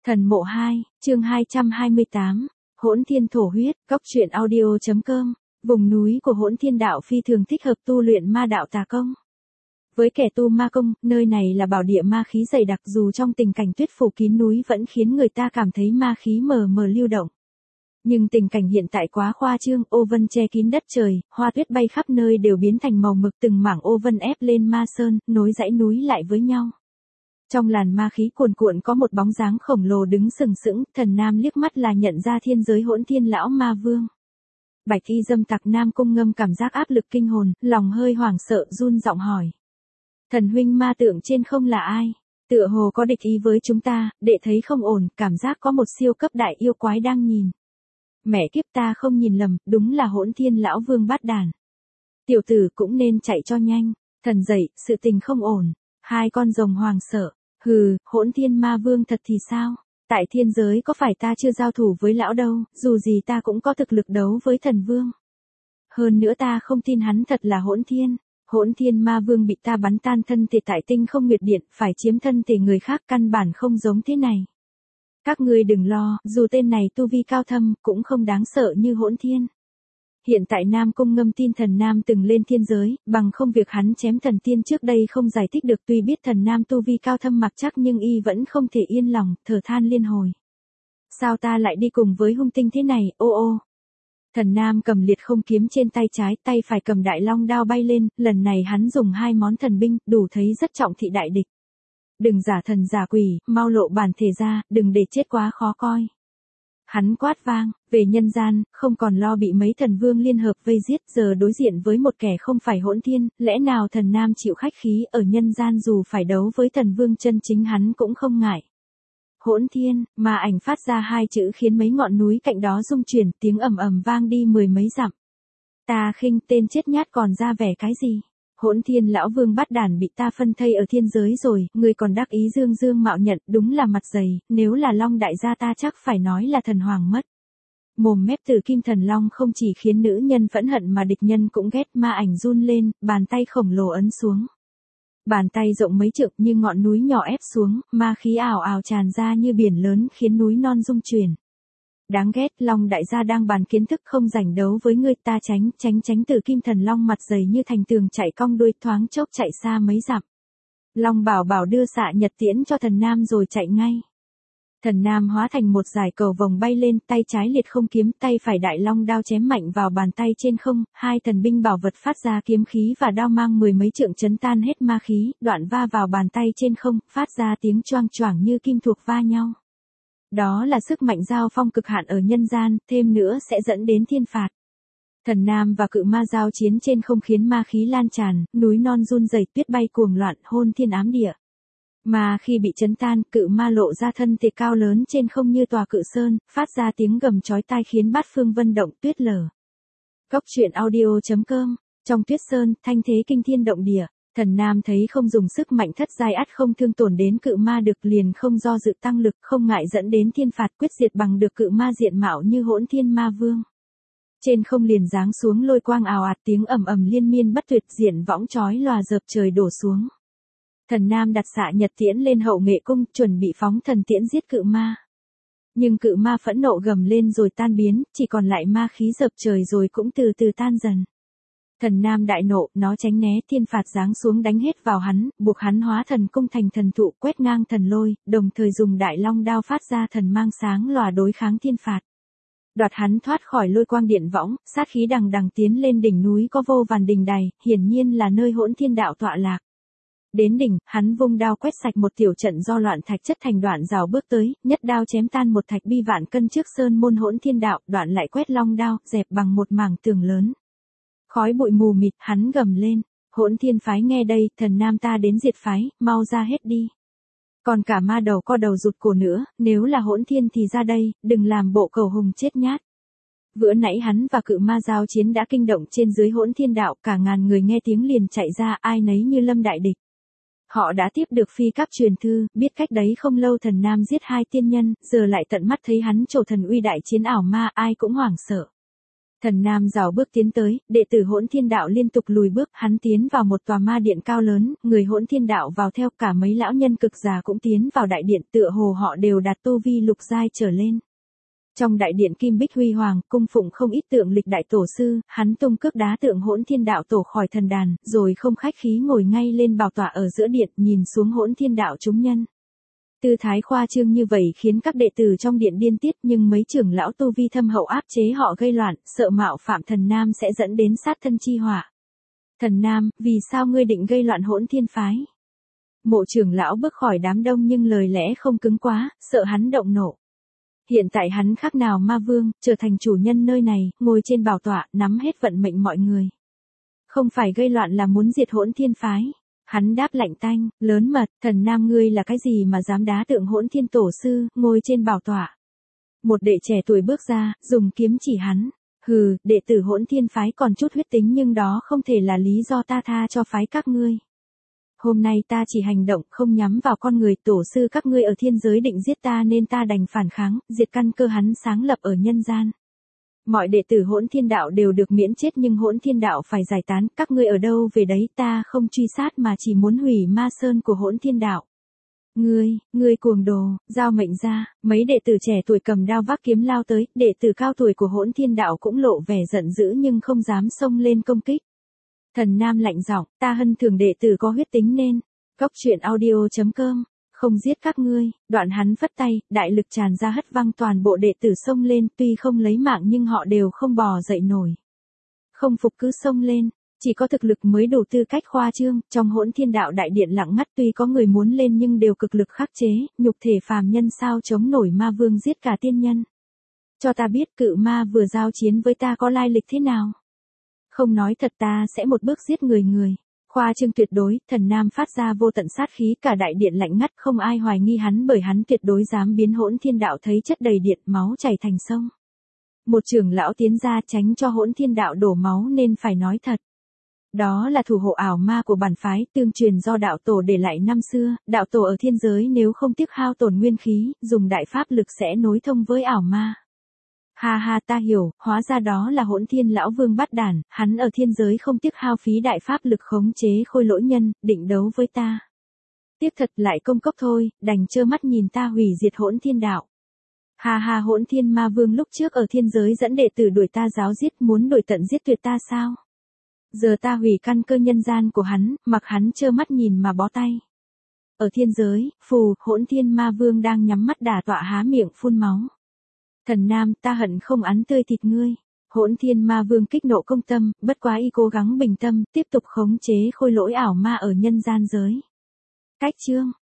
Thần mộ 2, chương 228, Hỗn Thiên Thổ Huyết, Cóc truyện audio.com, vùng núi của Hỗn Thiên Đạo phi thường thích hợp tu luyện ma đạo tà công. Với kẻ tu ma công, nơi này là bảo địa ma khí dày đặc, dù trong tình cảnh tuyết phủ kín núi vẫn khiến người ta cảm thấy ma khí mờ mờ lưu động. Nhưng tình cảnh hiện tại quá khoa trương, ô vân che kín đất trời, hoa tuyết bay khắp nơi đều biến thành màu mực, từng mảng ô vân ép lên ma sơn, nối dãy núi lại với nhau. Trong làn ma khí cuồn cuộn có một bóng dáng khổng lồ đứng sừng sững, Thần Nam liếc mắt là nhận ra thiên giới Hỗn Thiên lão ma vương. Bạch y dâm tặc Nam Cung Ngâm cảm giác áp lực kinh hồn, lòng hơi hoảng sợ, run giọng hỏi: "Thần huynh, ma tượng trên không là ai? Tựa hồ có địch ý với chúng ta." Đệ thấy không ổn, cảm giác có một siêu cấp đại yêu quái đang nhìn. Mẹ kiếp, ta không nhìn lầm, đúng là Hỗn Thiên lão vương bát đàn. Tiểu tử cũng nên chạy cho nhanh. Thần dậy, sự tình không ổn. Hai con rồng hoàng sợ. Hừ, Hỗn Thiên ma vương thật thì sao? Tại thiên giới có phải ta chưa giao thủ với lão đâu, dù gì ta cũng có thực lực đấu với thần vương. Hơn nữa ta không tin hắn thật là Hỗn Thiên. Hỗn Thiên ma vương bị ta bắn tan thân thể tại Tinh Không Nguyệt Điện, phải chiếm thân thể người khác căn bản không giống thế này. Các ngươi đừng lo, dù tên này tu vi cao thâm, cũng không đáng sợ như Hỗn Thiên. Hiện tại Nam Cung Ngâm tin Thần Nam từng lên thiên giới, bằng không việc hắn chém thần tiên trước đây không giải thích được, tuy biết Thần Nam tu vi cao thâm mặc chắc nhưng y vẫn không thể yên lòng, thở than liên hồi. Sao ta lại đi cùng với hung tinh thế này, ô ô. Thần Nam cầm liệt không kiếm trên tay trái, tay phải cầm đại long đao bay lên, lần này hắn dùng hai món thần binh, đủ thấy rất trọng thị đại địch. Đừng giả thần giả quỷ, mau lộ bản thể ra, đừng để chết quá khó coi. Hắn quát vang, về nhân gian, không còn lo bị mấy thần vương liên hợp vây giết, giờ đối diện với một kẻ không phải Hỗn Thiên, lẽ nào Thần Nam chịu khách khí, ở nhân gian dù phải đấu với thần vương chân chính hắn cũng không ngại. Hỗn Thiên, ma ảnh phát ra hai chữ khiến mấy ngọn núi cạnh đó rung chuyển, tiếng ầm ầm vang đi mười mấy dặm. Ta khinh, tên chết nhát còn ra vẻ cái gì? Hỗn Thiên lão vương bát đàn bị ta phân thây ở thiên giới rồi, ngươi còn đắc ý dương dương mạo nhận, đúng là mặt dày, nếu là Long đại gia ta chắc phải nói là thần hoàng mất. Mồm mép Tử Kim Thần Long không chỉ khiến nữ nhân phẫn hận mà địch nhân cũng ghét, ma ảnh run lên, bàn tay khổng lồ ấn xuống. Bàn tay rộng mấy trượng như ngọn núi nhỏ ép xuống, ma khí ào ào tràn ra như biển lớn khiến núi non rung chuyển. Đáng ghét, Long đại gia đang bàn kiến thức không rảnh đấu với ngươi, ta tránh. Tử Kim Thần Long mặt dày như thành tường chạy cong đuôi, thoáng chốc chạy xa mấy dặm. Long bảo bảo đưa xạ nhật tiễn cho Thần Nam rồi chạy ngay. Thần Nam hóa thành một dải cầu vồng bay lên, tay trái liệt không kiếm, tay phải đại long đao chém mạnh vào bàn tay trên không, hai thần binh bảo vật phát ra kiếm khí và đao mang mười mấy trượng chấn tan hết ma khí, đoạn va vào bàn tay trên không, phát ra tiếng choang choảng như kim thuộc va nhau. Đó là sức mạnh giao phong cực hạn ở nhân gian, thêm nữa sẽ dẫn đến thiên phạt. Thần Nam và cự ma giao chiến trên không khiến ma khí lan tràn, núi non run rẩy, tuyết bay cuồng loạn, hôn thiên ám địa. Mà khi bị chấn tan, cự ma lộ ra thân thể cao lớn trên không như tòa cự sơn, phát ra tiếng gầm chói tai khiến bát phương vân động, tuyết lở. Cóc truyện audio.com, trong tuyết sơn, thanh thế kinh thiên động địa. Thần Nam thấy không dùng sức mạnh thất giai ắt không thương tổn đến cự ma được, liền không do dự tăng lực, không ngại dẫn đến thiên phạt, quyết diệt bằng được cự ma diện mạo như Hỗn Thiên ma vương. Trên không liền giáng xuống lôi quang ào ạt, tiếng ầm ầm liên miên bất tuyệt, diện võng chói lòa dợp trời đổ xuống. Thần Nam đặt xạ nhật tiễn lên hậu nghệ cung, chuẩn bị phóng thần tiễn giết cự ma. Nhưng cự ma phẫn nộ gầm lên rồi tan biến, chỉ còn lại ma khí dợp trời rồi cũng từ từ tan dần. Thần Nam đại nộ, nó tránh né, thiên phạt giáng xuống đánh hết vào hắn, buộc hắn hóa thần cung thành thần thụ, quét ngang thần lôi, đồng thời dùng đại long đao phát ra thần mang sáng lòa đối kháng thiên phạt. Đoạt hắn thoát khỏi lôi quang điện võng, sát khí đằng đằng tiến lên đỉnh núi có vô vàn đình đài, hiển nhiên là nơi Hỗn Thiên đạo tọa lạc. Đến đỉnh, hắn vung đao quét sạch một tiểu trận do loạn thạch chất thành, đoạn rào bước tới, nhất đao chém tan một thạch bi vạn cân trước sơn môn Hỗn Thiên đạo, đoạn lại quét long đao, dẹp bằng một mảng tường lớn. Khói bụi mù mịt, hắn gầm lên, Hỗn Thiên phái nghe đây, Thần Nam ta đến diệt phái, mau ra hết đi. Còn cả ma đầu co đầu rụt cổ nữa, nếu là Hỗn Thiên thì ra đây, đừng làm bộ cầu hùng chết nhát. Vừa nãy hắn và cự ma giao chiến đã kinh động trên dưới Hỗn Thiên đạo, cả ngàn người nghe tiếng liền chạy ra, ai nấy như lâm đại địch. Họ đã tiếp được phi các truyền thư, biết cách đấy không lâu Thần Nam giết hai tiên nhân, giờ lại tận mắt thấy hắn trổ thần uy đại chiến ảo ma, ai cũng hoảng sợ. Thần Nam rảo bước tiến tới, đệ tử Hỗn Thiên Đạo liên tục lùi bước, hắn tiến vào một tòa ma điện cao lớn, người Hỗn Thiên Đạo vào theo, cả mấy lão nhân cực già cũng tiến vào đại điện, tựa hồ họ đều đạt tu vi lục giai trở lên. Trong đại điện kim bích huy hoàng, cung phụng không ít tượng lịch đại tổ sư, hắn tung cước đá tượng Hỗn Thiên Đạo tổ khỏi thần đàn, rồi không khách khí ngồi ngay lên bảo tọa ở giữa điện, nhìn xuống Hỗn Thiên Đạo chúng nhân. Tư thái khoa trương như vậy khiến các đệ tử trong điện điên tiết, nhưng mấy trưởng lão tu vi thâm hậu áp chế họ gây loạn, sợ mạo phạm Thần Nam sẽ dẫn đến sát thân chi họa. Thần Nam, vì sao ngươi định gây loạn Hỗn Thiên phái? Mộ trưởng lão bước khỏi đám đông nhưng lời lẽ không cứng quá, sợ hắn động nộ. Hiện tại hắn khác nào ma vương, trở thành chủ nhân nơi này, ngồi trên bảo tọa, nắm hết vận mệnh mọi người. Không phải gây loạn là muốn diệt Hỗn Thiên phái. Hắn đáp lạnh tanh, lớn mật, Thần Nam ngươi là cái gì mà dám đá tượng Hỗn Thiên tổ sư, ngồi trên bảo tọa. Một đệ trẻ tuổi bước ra, dùng kiếm chỉ hắn. Hừ, đệ tử Hỗn Thiên phái còn chút huyết tính nhưng đó không thể là lý do ta tha cho phái các ngươi. Hôm nay ta chỉ hành động không nhắm vào con người, tổ sư các ngươi ở thiên giới định giết ta nên ta đành phản kháng, diệt căn cơ hắn sáng lập ở nhân gian. Mọi đệ tử Hỗn Thiên Đạo đều được miễn chết nhưng Hỗn Thiên Đạo phải giải tán, các ngươi ở đâu về đấy, ta không truy sát mà chỉ muốn hủy ma sơn của Hỗn Thiên Đạo. Ngươi cuồng đồ, giao mệnh ra, mấy đệ tử trẻ tuổi cầm đao vác kiếm lao tới, đệ tử cao tuổi của Hỗn Thiên Đạo cũng lộ vẻ giận dữ nhưng không dám xông lên công kích. Thần Nam lạnh giọng, ta hân thường đệ tử có huyết tính nên, Góc Truyện Audio.com, không giết các ngươi, đoạn hắn phất tay, đại lực tràn ra hất văng toàn bộ đệ tử xông lên, tuy không lấy mạng nhưng họ đều không bò dậy nổi. Không phục cứ xông lên, chỉ có thực lực mới đủ tư cách khoa trương, trong Hỗn Thiên Đạo đại điện lặng ngắt tuy có người muốn lên nhưng đều cực lực khắc chế, nhục thể phàm nhân sao chống nổi ma vương giết cả tiên nhân. Cho ta biết cự ma vừa giao chiến với ta có lai lịch thế nào. Không nói thật ta sẽ một bước giết người. Khoa trương tuyệt đối, Thần Nam phát ra vô tận sát khí, cả đại điện lạnh ngắt, không ai hoài nghi hắn bởi hắn tuyệt đối dám biến Hỗn Thiên Đạo thấy chất đầy điện, máu chảy thành sông. Một trưởng lão tiến ra tránh cho Hỗn Thiên Đạo đổ máu nên phải nói thật. Đó là thủ hộ ảo ma của bản phái, tương truyền do đạo tổ để lại năm xưa, đạo tổ ở thiên giới nếu không tiếc hao tổn nguyên khí, dùng đại pháp lực sẽ nối thông với ảo ma. Ha ha, ta hiểu, hóa ra đó là Hỗn Thiên lão vương bắt đản, hắn ở thiên giới không tiếc hao phí đại pháp lực khống chế khôi lỗi nhân, định đấu với ta. Tiếc thật lại công cốc thôi, đành trơ mắt nhìn ta hủy diệt Hỗn Thiên Đạo. Ha ha, Hỗn Thiên ma vương lúc trước ở thiên giới dẫn đệ tử đuổi ta giáo giết, muốn đuổi tận giết tuyệt ta sao? Giờ ta hủy căn cơ nhân gian của hắn, mặc hắn trơ mắt nhìn mà bó tay. Ở thiên giới, Hỗn Thiên ma vương đang nhắm mắt đả tọa há miệng phun máu. Thần Nam, ta hận không ăn tươi thịt ngươi. Hỗn Thiên ma vương kích nộ công tâm, bất quá y cố gắng bình tâm, tiếp tục khống chế khôi lỗi ảo ma ở nhân gian giới. Cách chương